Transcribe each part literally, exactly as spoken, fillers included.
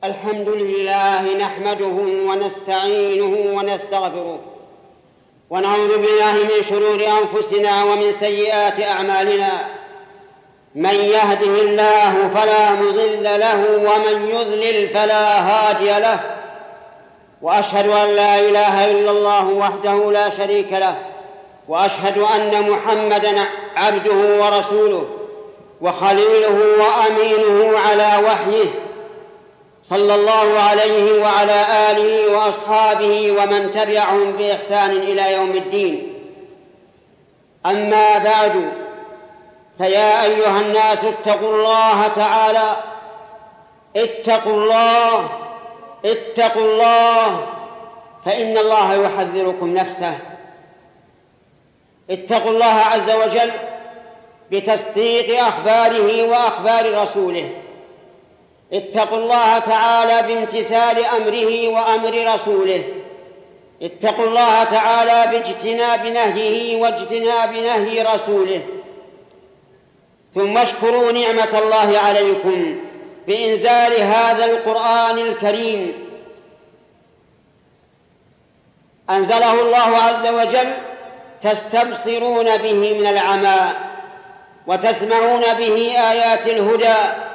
الحمد لله نحمده ونستعينه ونستغفره ونعوذ بالله من شرور أنفسنا ومن سيئات أعمالنا. من يهده الله فلا مضل له ومن يضلل فلا هادي له، وأشهد أن لا إله إلا الله وحده لا شريك له، وأشهد أن محمدًا عبده ورسوله وخليله وأمينه على وحيه، صلى الله عليه وعلى آله وأصحابه ومن تبعهم بإحسان إلى يوم الدين. أما بعد، فيا أيها الناس اتقوا الله تعالى، اتقوا الله اتقوا الله فإن الله يحذركم نفسه. اتقوا الله عز وجل بتصديق أخباره وأخبار رسوله، اتقوا الله تعالى بامتثال أمره وأمر رسوله، اتقوا الله تعالى باجتناب نهيه واجتناب نهي رسوله. ثم اشكروا نعمة الله عليكم بإنزال هذا القرآن الكريم، أنزله الله عز وجل تستبصرون به من العمى وتسمعون به آيات الهدى.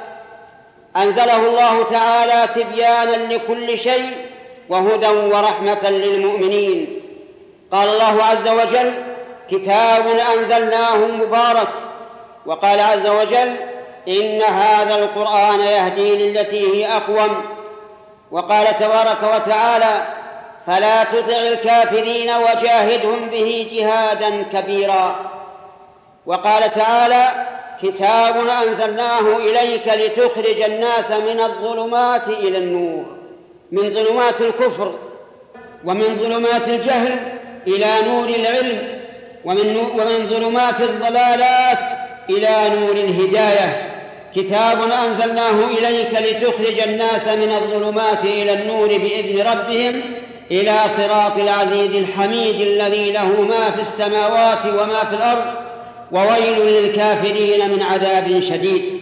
أنزله الله تعالى تبيانا لكل شيء وهدى ورحمة للمؤمنين. قال الله عز وجل: كتاب أنزلناه مبارك. وقال عز وجل: إن هذا القرآن يهدي للتي هي أقوم. وقال تبارك وتعالى: فلا تطع الكافرين وجاهدهم به جهادا كبيرا. وقال تعالى: كتاب أنزلناه إليك لتخرج الناس من الظلمات إلى النور، من ظلمات الكفر ومن ظلمات الجهل إلى نور العلم، ومن, ومن ظلمات الضلالات إلى نور الهداية. كتاب أنزلناه إليك لتخرج الناس من الظلمات إلى النور بإذن ربهم إلى صراط العزيز الحميد الذي له ما في السماوات وما في الأرض وويل للكافرين من عذاب شديد.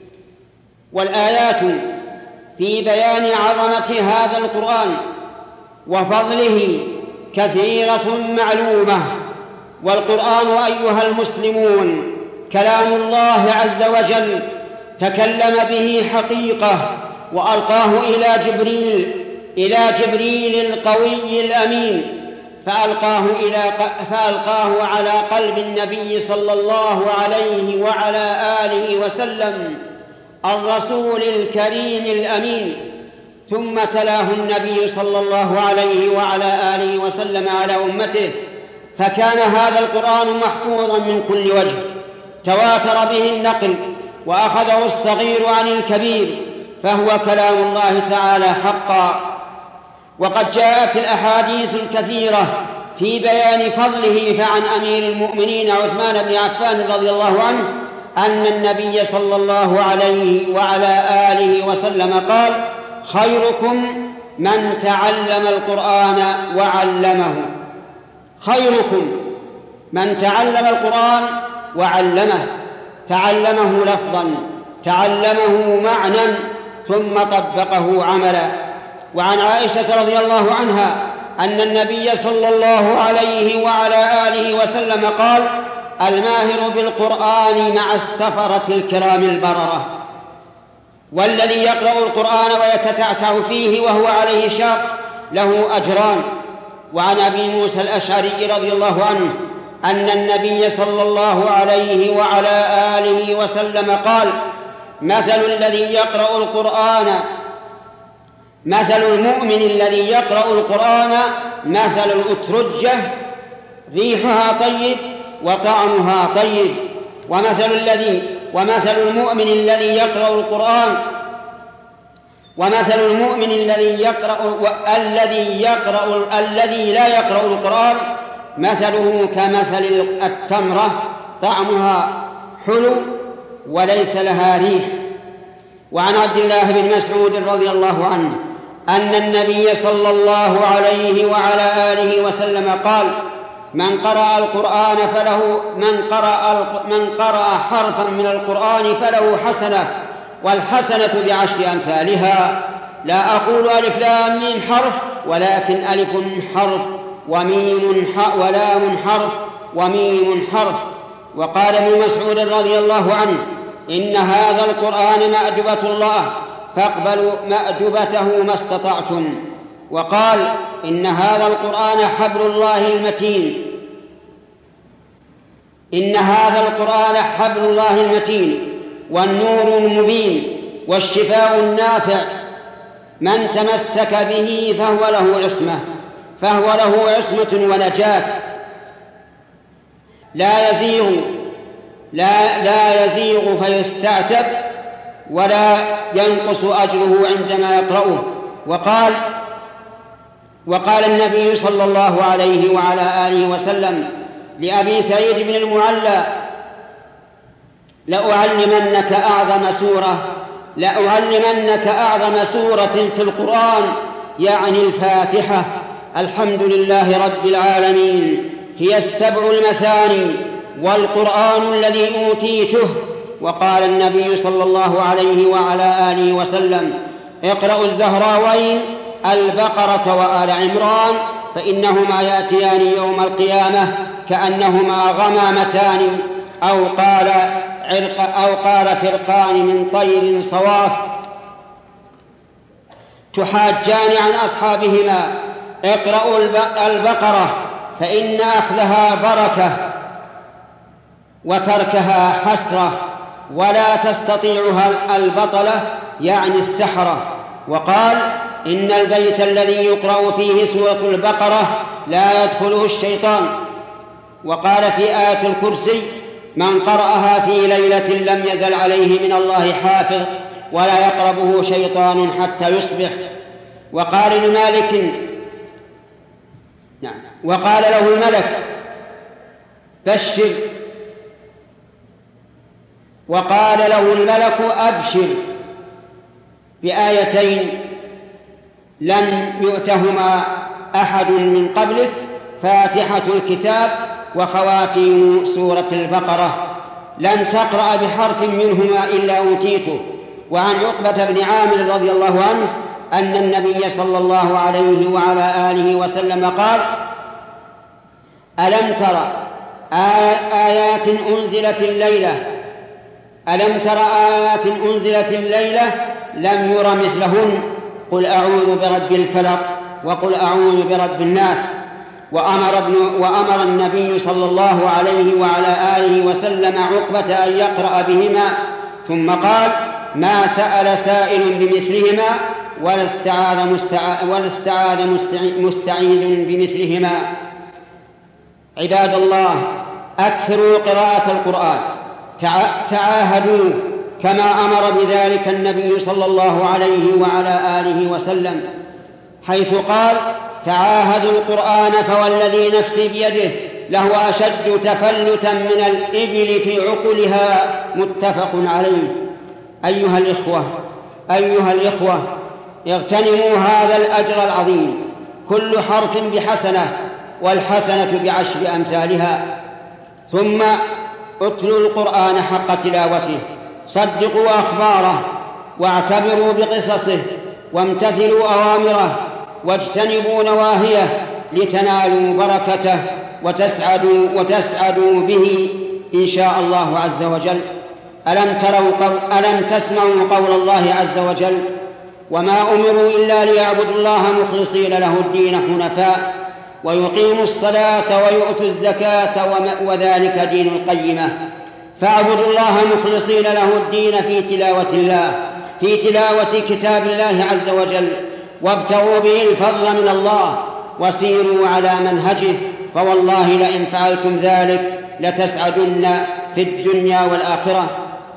والآيات في بيان عظمة هذا القرآن وفضله كثيرة معلومة. والقرآن أيها المسلمون كلام الله عز وجل تكلم به حقيقة، وألقاه إلى جبريل إلى جبريل القوي الأمين، فألقاه, إلى فألقاه على قلب النبي صلى الله عليه وعلى آله وسلم الرسول الكريم الأمين، ثم تلاه النبي صلى الله عليه وعلى آله وسلم على أمته، فكان هذا القرآن محفوظا من كل وجه، تواتر به النقل وأخذه الصغير عن الكبير، فهو كلام الله تعالى حقا. وقد جاءت الأحاديث الكثيرة في بيان فضله، فعن أمير المؤمنين عثمان بن عفان رضي الله عنه أن النبي صلى الله عليه وعلى آله وسلم قال: خيركم من تعلم القرآن وعلمه. خيركم من تعلم القرآن وعلمه، تعلمه لفظا، تعلمه معنى، ثم طبقه عملا. وعن عائشة رضي الله عنها أن النبي صلى الله عليه وعلى آله وسلم قال: الماهر بالقرآن مع السفرة الكرام البررة. والذي يقرأ القرآن ويتتعتع فيه وهو عليه شاق له أجران. وعن أبي موسى الأشعري رضي الله عنه أن النبي صلى الله عليه وعلى آله وسلم قال: مثل الذي يقرأ القرآن مثل المؤمن الذي يقرأ القرآن مثل الأترجة، ريحها طيب وطعمها طيب. ومثل الذي ومثل المؤمن الذي يقرأ القرآن ومثل المؤمن الذي يقرأ الذي يقرأ الذي لا يقرأ القرآن مثله كمثل التمرة، طعمها حلو وليس لها ريح. وعن عبد الله بن مسعود رضي الله عنه أن النبي صلى الله عليه وعلى آله وسلم قال: من قرأ القرآن فله من قرأ من قرأ حرفا من القرآن فله حسنة، والحسنة بعشر أمثالها. لا أقول ألف لام ميم حرف، ولكن ألف حرف وميم ولام حرف وميم حرف. وقال ابن مسعود رضي الله عنه: إن هذا القرآن مأدبة الله فاقبلوا مأدبته ما استطعتم. وقال: إن هذا القرآن حبل الله المتين إن هذا القرآن حبل الله المتين والنور المبين والشفاء النافع، من تمسك به فهو له عصمة فهو له عصمة ونجاة، لا يزيغ لا, لا يزيغ فيستعتب ولا ينقص أجره عندما يقرأه. وقال وقال النبي صلى الله عليه وعلى آله وسلم لأبي سعيد بن المعلى: لأعلمنك أعظم سورة لأعلمنك أعظم سورة في القرآن، يعني الفاتحة. الحمد لله رب العالمين، هي السبع المثاني والقرآن الذي أوتيته. وقال النبي صلى الله عليه وعلى آله وسلم: اقرأوا الزهراوين البقرة وآل عمران، فإنهما يأتيان يوم القيامة كأنهما غمامتان، أو قال عرق أو قال فرقان من طير صواف تحاجان عن أصحابهما. اقرأوا البقرة فإن أخذها بركة وتركها حسرة، ولا تستطيعها البطلة يعني السحرة. وقال: إن البيت الذي يقرأ فيه سورة البقرة لا يدخله الشيطان. وقال في آية الكرسي: من قرأها في ليلة لم يزل عليه من الله حافظ ولا يقربه شيطان حتى يصبح. وقال لمالك نعم وقال له الملك: بشر وقال له الملك: أبشر بآيتين لم يؤتهما أحد من قبلك، فاتحة الكتاب وخواتيم سورة البقرة، لن تقرأ بحرف منهما إلا أوتيته. وعن عقبة بن عامر رضي الله عنه أن النبي صلى الله عليه وعلى آله وسلم قال: ألم تر آيات أنزلت الليلة ألم تر آيات أنزلت الليلة لم ير مثلهن، قل أعوذ برب الفلق وقل أعوذ برب الناس. وأمر, ابن وأمر النبي صلى الله عليه وعلى آله وسلم عقبة أن يقرأ بهما، ثم قال: ما سأل سائل بمثلهما ولا استعاذ مستعاذ, ولا استعاذ مستعيذ بمثلهما. عباد الله، أكثروا قراءة القرآن، تعاهدوه كما أمر بذلك النبي صلى الله عليه وعلى آله وسلم، حيث قال: تعاهدوا القرآن فوالذي نفسي بيده له أشد تفلتا من الإبل في عقلها، متفق عليه. أيها الإخوة أيها الإخوة اغتنموا هذا الأجر العظيم، كل حرف بحسنة والحسنة بعشر أمثالها. ثم اتلوا القرآن حق تلاوته، صدقوا أخباره واعتبروا بقصصه، وامتثلوا أوامره واجتنبوا نواهيه لتنالوا بركته وتسعدوا, وتسعدوا به إن شاء الله عز وجل. ألم تروا قول ألم تسمعوا قول الله عز وجل: وما أمروا إلا ليعبدوا الله مخلصين له الدين حنفاء ويقيموا الصلاة ويؤتوا الزكاة وذلك دين القيمة. فاعبدوا الله مخلصين له الدين في تلاوة الله في تلاوة كتاب الله عز وجل، وابتغوا به الفضل من الله وسيروا على منهجه، فوالله لئن فعلتم ذلك لتسعدن في الدنيا والآخرة.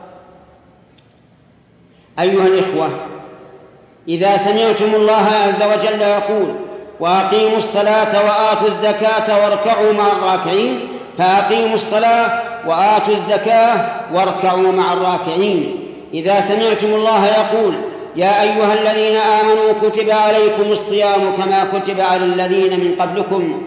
أيها الإخوة، إذا سمعتم الله عز وجل يقول: وأقيموا الصلاة وآتوا الزكاة واركعوا مع الراكعين، فأقيموا الصلاة وآتوا الزكاة واركعوا مع الراكعين. إذا سمعتم الله يقول: يا أيها الذين آمنوا كتب عليكم الصيام كما كتب على الذين من قبلكم،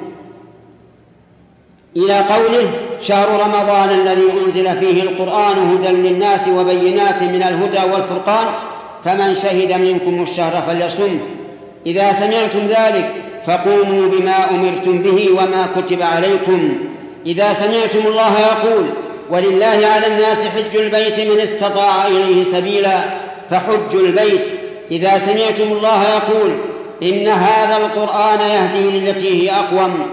إلى قوله: شهر رمضان الذي أنزل فيه القرآن هدى للناس وبينات من الهدى والفرقان، فمن شهد منكم الشهر فليصم. إذا سمعتم ذلك فقوموا بما أمرتم به وما كتب عليكم. إذا سمعتم الله يقول ولله على الناس حج البيت من استطاع إليه سبيلا فحجوا البيت. إذا سمعتم الله يقول إن هذا القرآن يهدي للتي هي أقوم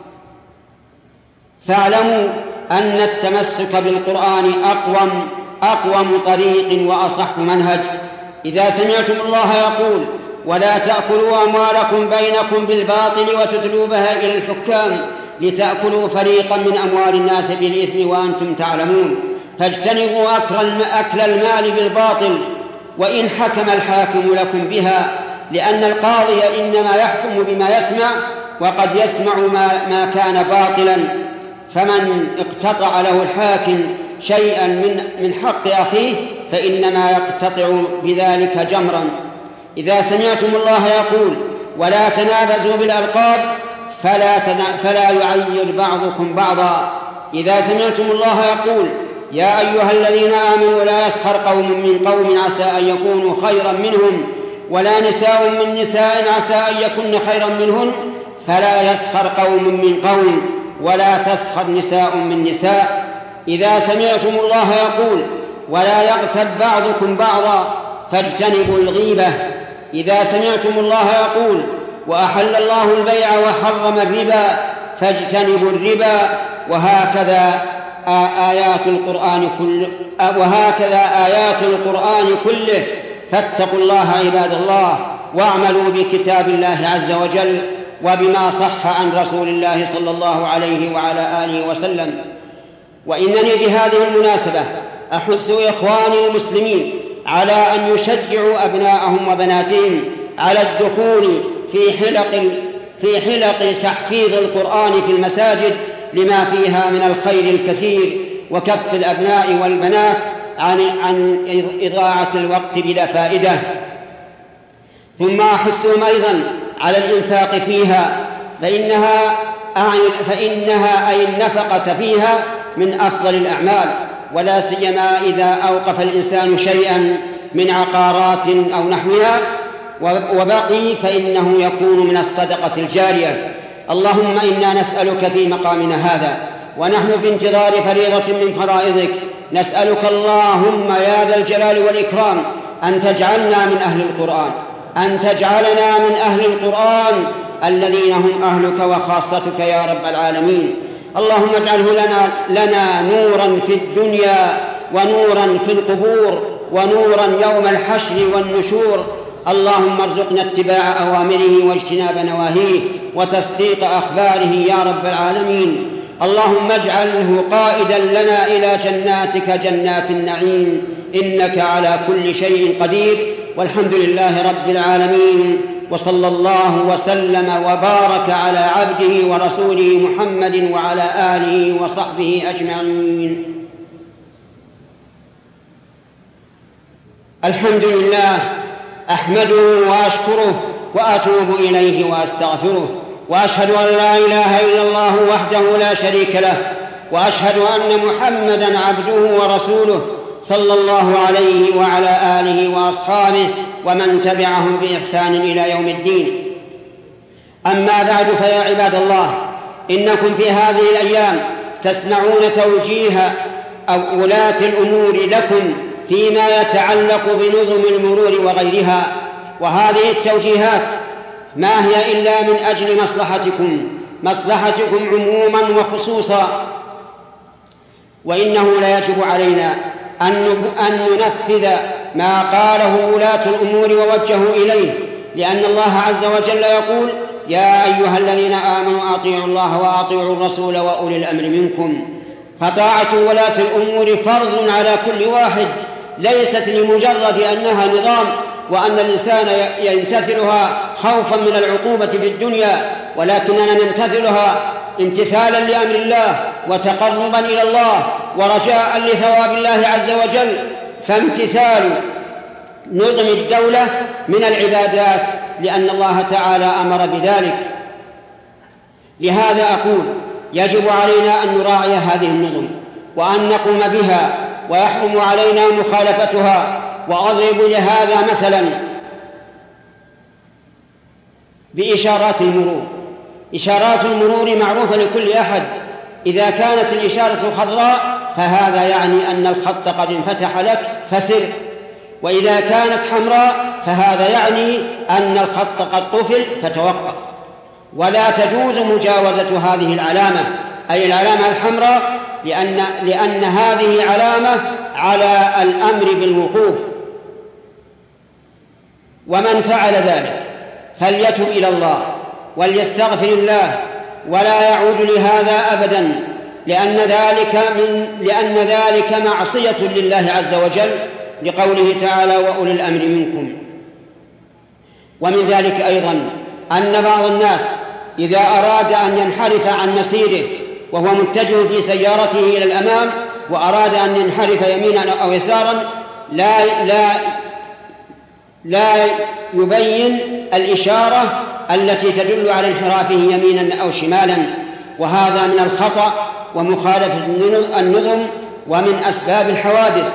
فاعلموا أن التمسك بالقرآن أقوم أقوم طريق وأصح منهج. إذا سمعتم الله يقول ولا تأكلوا أموالكم بينكم بالباطل وتدلوا بها إلى الحكام لتأكلوا فريقا من أموال الناس بالإثم وأنتم تعلمون فاجتنبوا أكل المال بالباطل وإن حكم الحاكم لكم بها، لأن القاضي إنما يحكم بما يسمع وقد يسمع ما, ما كان باطلا، فمن اقتطع له الحاكم شيئا من, من حق أخيه فإنما يقتطع بذلك جمرا. إذا سمعتم الله يقول ولا تنابزوا بالألقاب فلا, فلا يعير بعضكم بعضا. إذا سمعتم الله يقول يا أيها الذين آمنوا لا يسخر قوم من قوم عسى أن يكونوا خيرا منهم ولا نساء من نساء عسى أن يكن خيرا منهن فلا يسخر قوم من قوم ولا تسخر نساء من نساء. إذا سمعتم الله يقول ولا يغتب بعضكم بعضا فاجتنبوا الغيبة. إذا سمعتم الله يقول وأحل الله البيع وحرم الربا فاجتنبوا الربا. وهكذا آيات القرآن كل وهكذا آيات القرآن كله. فاتقوا الله عباد الله واعملوا بكتاب الله عز وجل وبما صح عن رسول الله صلى الله عليه وعلى آله وسلم. وإنني بهذه المناسبة أحث إخواني المسلمين على أن يشجعوا أبناءهم وبناتهم على الدخول في حلق في حلق تحفيظ القرآن في المساجد لما فيها من الخير الكثير وكف الأبناء والبنات عن عن إضاعة الوقت بلا فائدة. ثم أحثهم أيضا على الإنفاق فيها فإنها فإنها أي النفقة فيها من أفضل الأعمال، ولا سيما إذا أوقف الإنسان شيئا من عقارات أو نحوها وبقي فإنه يكون من الصدقة الجارية. اللهم إنا نسألك في مقامنا هذا ونحن في انتظار فريضة من فرائضك، نسألك اللهم يا ذا الجلال والإكرام أن تجعلنا من أهل القرآن، أن تجعلنا من أهل القرآن الذين هم أهلك وخاصتك يا رب العالمين. اللهم اجعله لنا, لنا نورا في الدنيا ونورا في القبور ونورا يوم الحشر والنشور. اللهم ارزقنا اتباع أوامره واجتناب نواهيه وتصديق أخباره يا رب العالمين. اللهم اجعله قائدا لنا إلى جناتك جنات النعيم، إنك على كل شيء قدير. والحمد لله رب العالمين، وصلى الله وسلم وبارك على عبده ورسوله محمد وعلى آله وصحبه أجمعين. الحمد لله، أحمده وأشكره وأتوب إليه وأستغفره، وأشهد أن لا إله إلا الله وحده لا شريك له، وأشهد أن محمدًا عبده ورسوله صلى الله عليه وعلى آله وأصحابه ومن تبعهم بإحسان إلى يوم الدين. أما بعد، فيا عباد الله، إنكم في هذه الأيام تسمعون توجيه ولاة الأمور لكم فيما يتعلق بنظم المرور وغيرها، وهذه التوجيهات ما هي إلا من أجل مصلحتكم مصلحتكم عموما وخصوصا. وإنه لا يجب علينا أن ننفذ ما قاله ولاة الأمور ووجهوا إليه، لأن الله عز وجل يقول يا أيها الذين آمنوا أطيعوا الله وأطيعوا الرسول وأولي الأمر منكم. فطاعة ولاة الأمور فرض على كل واحد، ليست لمجرد أنها نظام وأن الإنسان يمتثلها خوفا من العقوبة في الدنيا، ولكننا نمتثلها امتثالا لأمر الله وتقربا إلى الله ورجاء لثواب الله عز وجل. فامتثال نظم الدولة من العبادات، لأن الله تعالى أمر بذلك. لهذا أقول يجب علينا أن نراعي هذه النظم وأن نقوم بها، ويحرم علينا مخالفتها وأضرب لهذا مثلا بإشارات المرور. إشارات المرور معروفة لكل أحد، إذا كانت الإشارة خضراء فهذا يعني أن الخط قد انفتح لك فسر، وإذا كانت حمراء فهذا يعني أن الخط قد قفل فتوقف. ولا تجوز مجاوزة هذه العلامة، أي العلامة الحمراء، لأن, لأن هذه علامة على الأمر بالوقوف. ومن فعل ذلك فليتب إلى الله وليستغفر الله ولا يعود لهذا أبدا، لأن ذلك, من لأن ذلك معصية لله عز وجل، لقوله تعالى وأولي الأمر منكم. ومن ذلك أيضا أن بعض الناس إذا أراد أن ينحرف عن مسيره وهو متجه في سيارته إلى الأمام وأراد أن ينحرف يمينا أو يسارا لا, لا, لا يبين الإشارة التي تدل على انحرافه يمينا أو شمالا، وهذا من الخطأ ومخالفة النظم ومن أسباب الحوادث.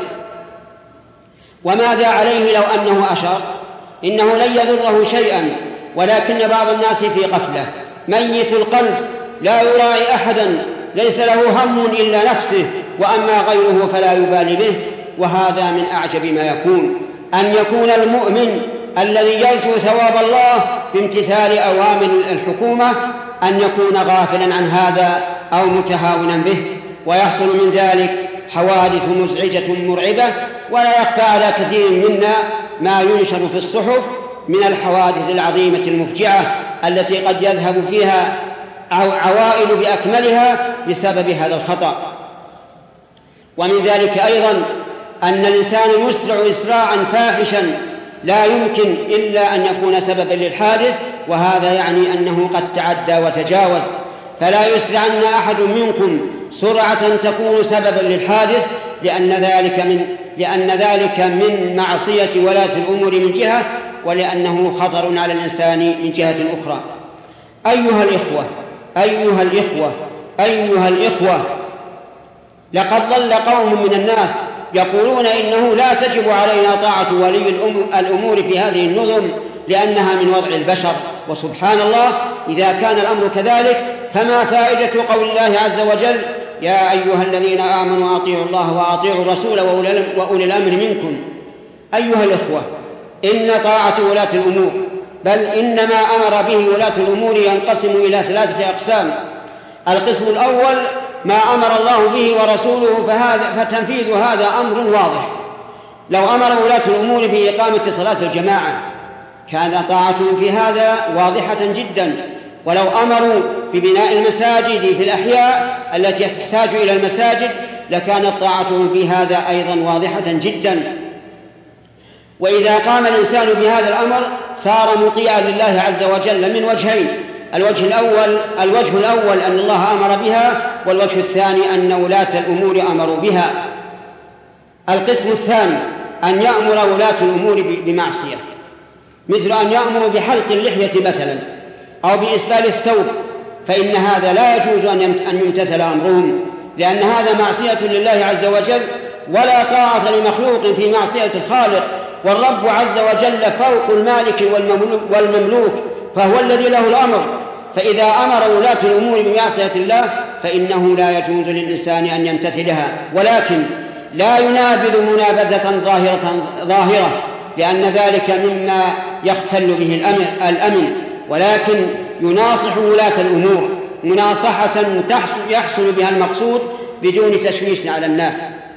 وماذا عليه لو أنه أشار؟ إنه لن يضره شيئا، ولكن بعض الناس في غفلة، ميت القلب لا يراعي أحدا، ليس له هم إلا نفسه، وأما غيره فلا يبالي به. وهذا من أعجب ما يكون، أن يكون المؤمن الذي يرجو ثواب الله بامتثال أوامر الحكومة أن يكون غافلا عن هذا أو متهاونا به، ويحصل من ذلك حوادث مزعجة مرعبة. ولا يخفى على كثير منا ما ينشر في الصحف من الحوادث العظيمة المفجعة التي قد يذهب فيها عوائل بأكملها بسبب هذا الخطأ. ومن ذلك أيضا أن الإنسان يسرع إسراعا فاحشا لا يمكن إلا أن يكون سببا للحادث، وهذا يعني أنه قد تعدى وتجاوز. فلا يسرعن أحد منكم سرعة تكون سببا للحادث، لأن ذلك من, لأن ذلك من معصية ولاة الأمور من جهة، ولأنه خطر على الإنسان من جهة أخرى. أيها الإخوة أيها الإخوة أيها الإخوة لقد ضل قوم من الناس يقولون إنه لا تجب علينا طاعة ولي الأمور في هذه النظم لأنها من وضع البشر. وسبحان الله، إذا كان الأمر كذلك فما فائدة قول الله عز وجل يا أيها الذين آمنوا أطيعوا الله وأطيعوا الرسول وأولي الأمر منكم. أيها الإخوة، إن طاعة ولاة الأمور، بل إنما أمر به ولاة الأمور ينقسم إلى ثلاثة أقسام. القسم الأول ما أمر الله به ورسوله، فهذا فتنفيذ هذا أمر واضح. لو أمر ولاة الأمور بإقامة صلاة الجماعة كان طاعتهم في هذا واضحة جدا، ولو أمروا ببناء المساجد في الأحياء التي تحتاج إلى المساجد لكانت طاعتهم في هذا أيضا واضحة جدا. وإذا قام الإنسان بهذا الأمر صار مطيعا لله عز وجل من وجهين: الوجه الأول الوجه الأول أن الله أمر بها، والوجه الثاني أن ولاة الأمور أمروا بها. القسم الثاني أن يأمر ولاة الأمور بمعصية، مثل أن يأمر بحلق اللحية مثلا أو بإسبال الثوب، فإن هذا لا يجوز أن يمتثل أمرهم، لأن هذا معصية لله عز وجل، ولا طاعة لمخلوق في معصية الخالق. والرب عز وجل فوق المالك والمملوك، فهو الذي له الأمر. فإذا أمر ولاة الأمور بمعصية الله فإنه لا يجوز للإنسان أن يمتثلها، ولكن لا ينابذ منابذة ظاهرة, ظاهرة لأن ذلك مما يختل به الأمن، ولكن يناصح ولاة الأمور مناصحة يحصل بها المقصود بدون تشويش على الناس.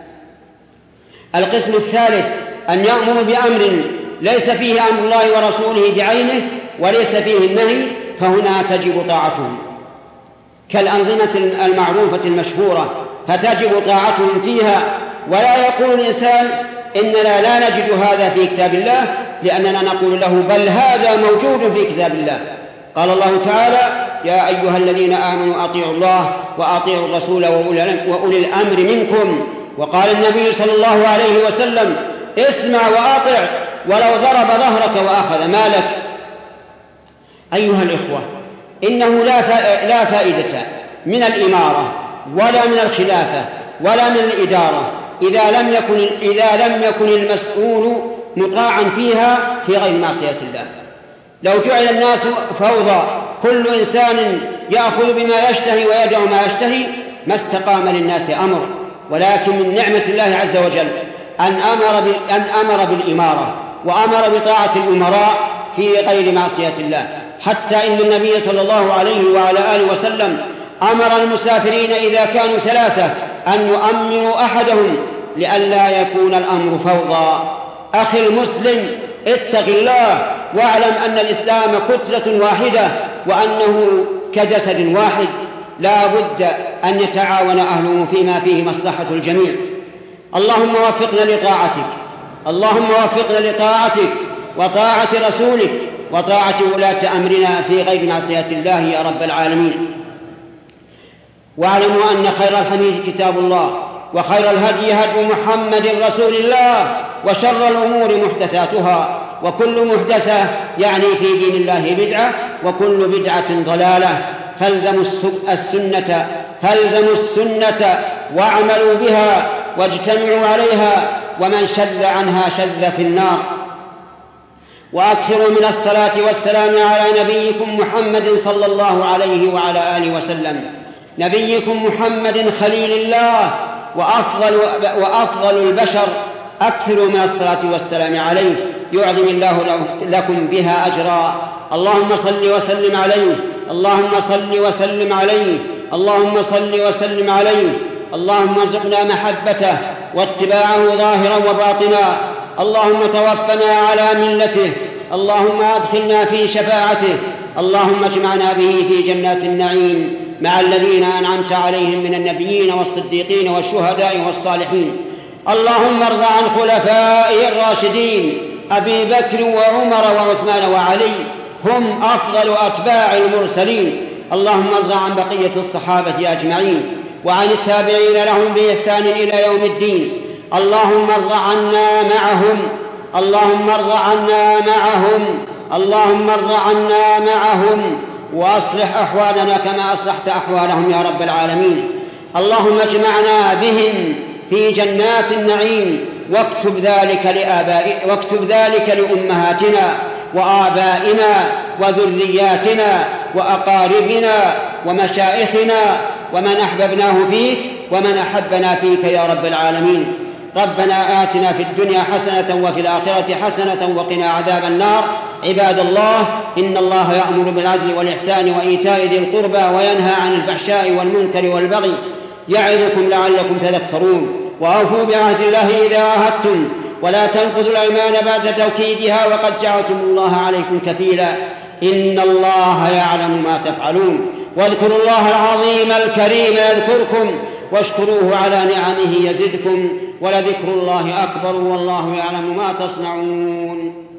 القسم الثالث أن يأمر بأمر ليس فيه أمر الله ورسوله بعينه وليس فيه النهي، فهنا تجب طاعتهم، كالأنظمة المعروفة المشهورة، فتجب طاعتهم فيها. ولا يقول الإنسان إننا لا نجد هذا في كتاب الله، لأننا نقول له بل هذا موجود في كتاب الله. قال الله تعالى يا أيها الذين آمنوا أطيعوا الله وأطيعوا الرسول وأولي الأمر منكم. وقال النبي صلى الله عليه وسلم اسمع وأطع ولو ضرب ظهرك وأخذ مالك. أيها الإخوة، إنه لا فائدة من الإمارة ولا من الخلافة ولا من الإدارة إذا لم يكن إذا لم يكن المسؤول مطاعا فيها في غير معصية الله. لو جعل الناس فوضى كل إنسان يأخذ بما يشتهي ويدع ما يشتهي ما استقام للناس أمر، ولكن من نعمة الله عز وجل أن أمر أن أمر بالإمارة وأمر بطاعة الأمراء في غير معصية الله، حتى إن النبي صلى الله عليه وعلى آله وسلم أمر المسافرين إذا كانوا ثلاثة أن يؤمروا أحدهم لئلا يكون الأمر فوضى. أخي المسلم، اتق الله واعلم أن الإسلام كتلة واحدة وأنه كجسد واحد لا بد أن يتعاون أهله فيما فيه مصلحة الجميع. اللهم وفقنا لطاعتك، اللهم وفقنا لطاعتك وطاعة رسولك وطاعة ولاة أمرنا في غير معصية الله يا رب العالمين. واعلموا أن خير الحديث كتاب الله، وخير الهدي هدي محمد رسول الله، وشر الأمور محدثاتها، وكل محدثة يعني في دين الله بدعة، وكل بدعة ضلالة. فالزموا السنة فالزموا السنة واعملوا بها واجتمعوا عليها، ومن شذ عنها شذ في النار. وأكثروا من الصلاة والسلام على نبيكم محمد صلى الله عليه وعلى آله وسلم، نبيكم محمد خليل الله وأفضل, وأفضل البشر. أكثروا من الصلاة والسلام عليه يعظم الله لكم بها أجرا. اللهم صل وسلم عليه، اللهم صل وسلم عليه، اللهم صل وسلم عليه. اللهم ارزقنا محبته واتباعه ظاهرا وباطنا. اللهم توفنا على ملته، اللهم أدخلنا في شفاعته، اللهم اجمعنا به في جنات النعيم مع الذين أنعمت عليهم من النبيين والصديقين والشهداء والصالحين. اللهم ارض عن خلفائه الراشدين أبي بكر وعمر وعثمان وعلي، هم أفضل أتباع المرسلين. اللهم ارض عن بقية الصحابة أجمعين وعن التابعين لهم بإحسان إلى يوم الدين. اللهم ارض عنا معهم، اللهم ارض عنا معهم، اللهم ارض عنا معهم، وأصلح أحوالنا كما أصلحت أحوالهم يا رب العالمين. اللهم اجمعنا بهم في جنات النعيم، واكتب ذلك لآبائنا، واكتب ذلك لأمهاتنا وآبائنا وذرياتنا وأقاربنا ومشائخنا ومن أحببناه فيك ومن أحبنا فيك يا رب العالمين. ربنا آتنا في الدنيا حسنة وفي الآخرة حسنة وقنا عذاب النار. عباد الله، إن الله يأمر بالعدل والإحسان وإيتاء ذي القربى وينهى عن الفحشاء والمنكر والبغي، يعظكم لعلكم تذكرون. وأوفوا بعهد الله إذا عاهدتم، ولا تنقضوا الأيمان بعد توكيدها، وقد جعلتم الله عليكم كفيلا، إن الله يعلم ما تفعلون. واذكروا الله العظيم الكريم يذكركم، واشكروه على نعمه يزدكم، ولذكر الله أكبر والله يعلم ما تصنعون.